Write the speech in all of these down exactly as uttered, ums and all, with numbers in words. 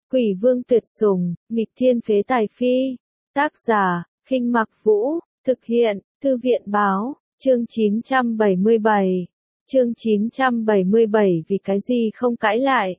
Quỷ vương tuyệt sủng, nghịch thiên phế tài phi. Tác giả, Khinh Mặc Vũ, thực hiện, Thư viện báo, chương chín trăm bảy mươi bảy. Chương chín trăm bảy mươi bảy vì cái gì không cãi lại.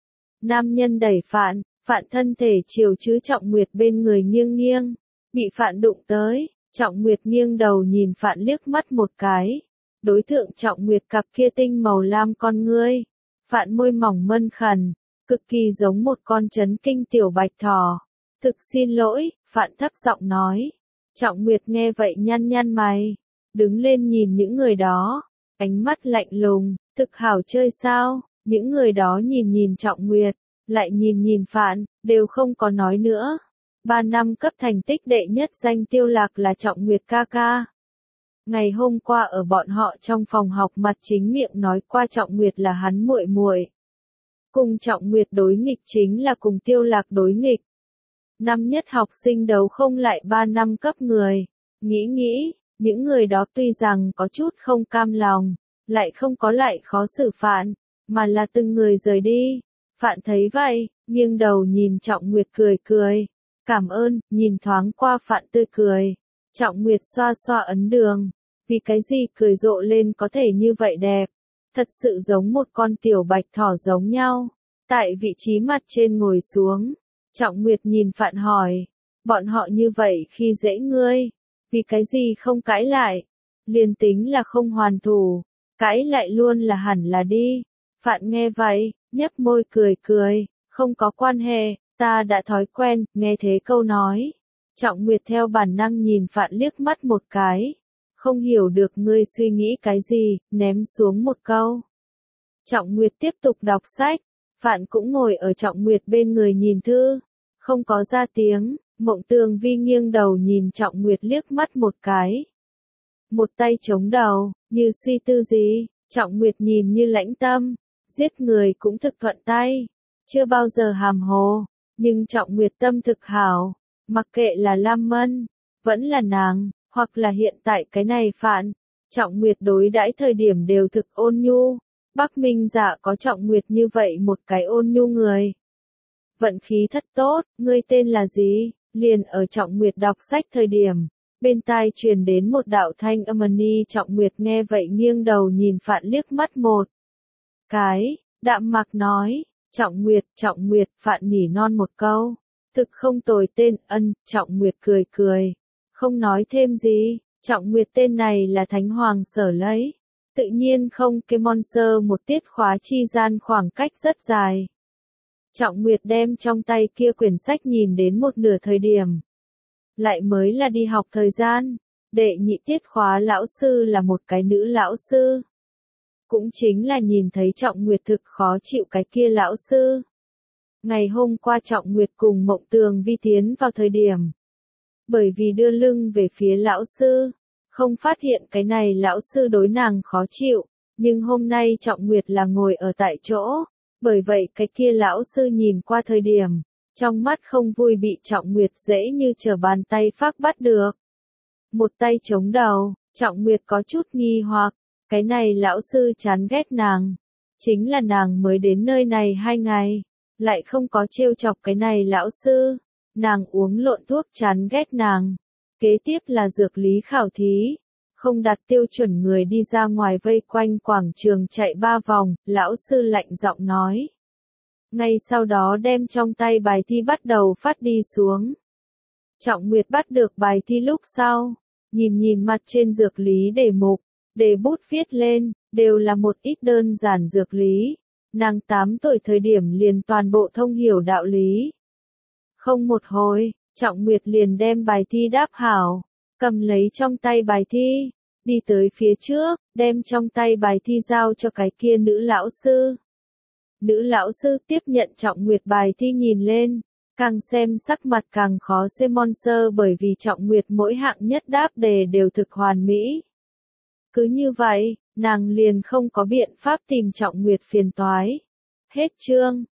Nam nhân đẩy Phạn, Phạn thân thể chiều chứ Trọng Nguyệt bên người nghiêng nghiêng, bị Phạn đụng tới, Trọng Nguyệt nghiêng đầu nhìn Phạn liếc mắt một cái. Đối tượng Trọng Nguyệt cặp kia tinh màu lam con ngươi, Phạn môi mỏng mân khẩn, cực kỳ giống một con chấn kinh tiểu bạch thỏ. Thực xin lỗi, Phạn thấp giọng nói. Trọng Nguyệt nghe vậy nhăn nhăn mày, đứng lên nhìn những người đó, ánh mắt lạnh lùng, thực hảo chơi sao? Những người đó nhìn nhìn Trọng Nguyệt, lại nhìn nhìn Phạn, đều không có nói nữa. Ba năm cấp thành tích đệ nhất danh Tiêu Lạc là Trọng Nguyệt ca ca. Ngày hôm qua ở bọn họ trong phòng học mặt chính miệng nói qua Trọng Nguyệt là hắn muội muội. Cùng Trọng Nguyệt đối nghịch chính là cùng Tiêu Lạc đối nghịch. Năm nhất học sinh đấu không lại ba năm cấp người. Nghĩ nghĩ, những người đó tuy rằng có chút không cam lòng, lại không có lại khó xử Phạn, mà là từng người rời đi. Phạn thấy vậy, nghiêng đầu nhìn Trọng Nguyệt cười cười. Cảm ơn, nhìn thoáng qua Phạn tươi cười. Trọng Nguyệt xoa xoa ấn đường. Vì cái gì cười rộ lên có thể như vậy đẹp. Thật sự giống một con tiểu bạch thỏ giống nhau. Tại vị trí mặt trên ngồi xuống. Trọng Nguyệt nhìn Phạn hỏi. Bọn họ như vậy khi dễ ngươi. Vì cái gì không cãi lại. Liền tính là không hoàn thủ. Cãi lại luôn là hẳn là đi. Phạn nghe vậy, nhếch môi cười cười. Không có quan hệ, ta đã thói quen, nghe thế câu nói. Trọng Nguyệt theo bản năng nhìn Phạn liếc mắt một cái. Không hiểu được ngươi suy nghĩ cái gì, ném xuống một câu. Trọng Nguyệt tiếp tục đọc sách. Phạn cũng ngồi ở Trọng Nguyệt bên người nhìn thư. Không có ra tiếng, Mộng Tường Vi nghiêng đầu nhìn Trọng Nguyệt liếc mắt một cái. Một tay chống đầu, như suy tư gì, Trọng Nguyệt nhìn như lãnh tâm. Giết người cũng thực thuận tay. Chưa bao giờ hàm hồ, nhưng Trọng Nguyệt tâm thực hảo. Mặc kệ là Lam Mân, vẫn là nàng, hoặc là hiện tại cái này Phạn, Trọng Nguyệt đối đãi thời điểm đều thực ôn nhu. Bắc Minh Dạ có Trọng Nguyệt như vậy một cái ôn nhu người. Vận khí thật tốt, ngươi tên là gì? Liền ở Trọng Nguyệt đọc sách thời điểm, bên tai truyền đến một đạo thanh âm ni. Trọng Nguyệt nghe vậy nghiêng đầu nhìn Phạn liếc mắt một cái, đạm mạc nói, Trọng Nguyệt, Trọng Nguyệt, Phạn nỉ non một câu. Thực không tồi tên, ân, Trọng Nguyệt cười cười. Không nói thêm gì, Trọng Nguyệt tên này là Thánh Hoàng sở lấy. Tự nhiên không cái monster một tiết khóa chi gian khoảng cách rất dài. Trọng Nguyệt đem trong tay kia quyển sách nhìn đến một nửa thời điểm. Lại mới là đi học thời gian, đệ nhị tiết khóa lão sư là một cái nữ lão sư. Cũng chính là nhìn thấy Trọng Nguyệt thực khó chịu cái kia lão sư. Ngày hôm qua Trọng Nguyệt cùng Mộng Tường Vi tiến vào thời điểm. Bởi vì đưa lưng về phía lão sư, không phát hiện cái này lão sư đối nàng khó chịu, nhưng hôm nay Trọng Nguyệt là ngồi ở tại chỗ, bởi vậy cái kia lão sư nhìn qua thời điểm, trong mắt không vui bị Trọng Nguyệt dễ như trở bàn tay phác bắt được. Một tay chống đầu, Trọng Nguyệt có chút nghi hoặc, cái này lão sư chán ghét nàng, chính là nàng mới đến nơi này hai ngày, lại không có trêu chọc cái này lão sư. Nàng uống lộn thuốc chán ghét nàng. Kế tiếp là dược lý khảo thí. Không đạt tiêu chuẩn người đi ra ngoài vây quanh quảng trường chạy ba vòng, lão sư lạnh giọng nói. Ngay sau đó đem trong tay bài thi bắt đầu phát đi xuống. Trọng Nguyệt bắt được bài thi lúc sau. Nhìn nhìn mặt trên dược lý đề mục, đề bút viết lên, đều là một ít đơn giản dược lý. Nàng tám tuổi thời điểm liền toàn bộ thông hiểu đạo lý. Không một hồi, Trọng Nguyệt liền đem bài thi đáp hảo, cầm lấy trong tay bài thi, đi tới phía trước, đem trong tay bài thi giao cho cái kia nữ lão sư. Nữ lão sư tiếp nhận Trọng Nguyệt bài thi nhìn lên, càng xem sắc mặt càng khó xem monster bởi vì Trọng Nguyệt mỗi hạng nhất đáp đề đều thực hoàn mỹ. Cứ như vậy, nàng liền không có biện pháp tìm Trọng Nguyệt phiền toái. Hết chương.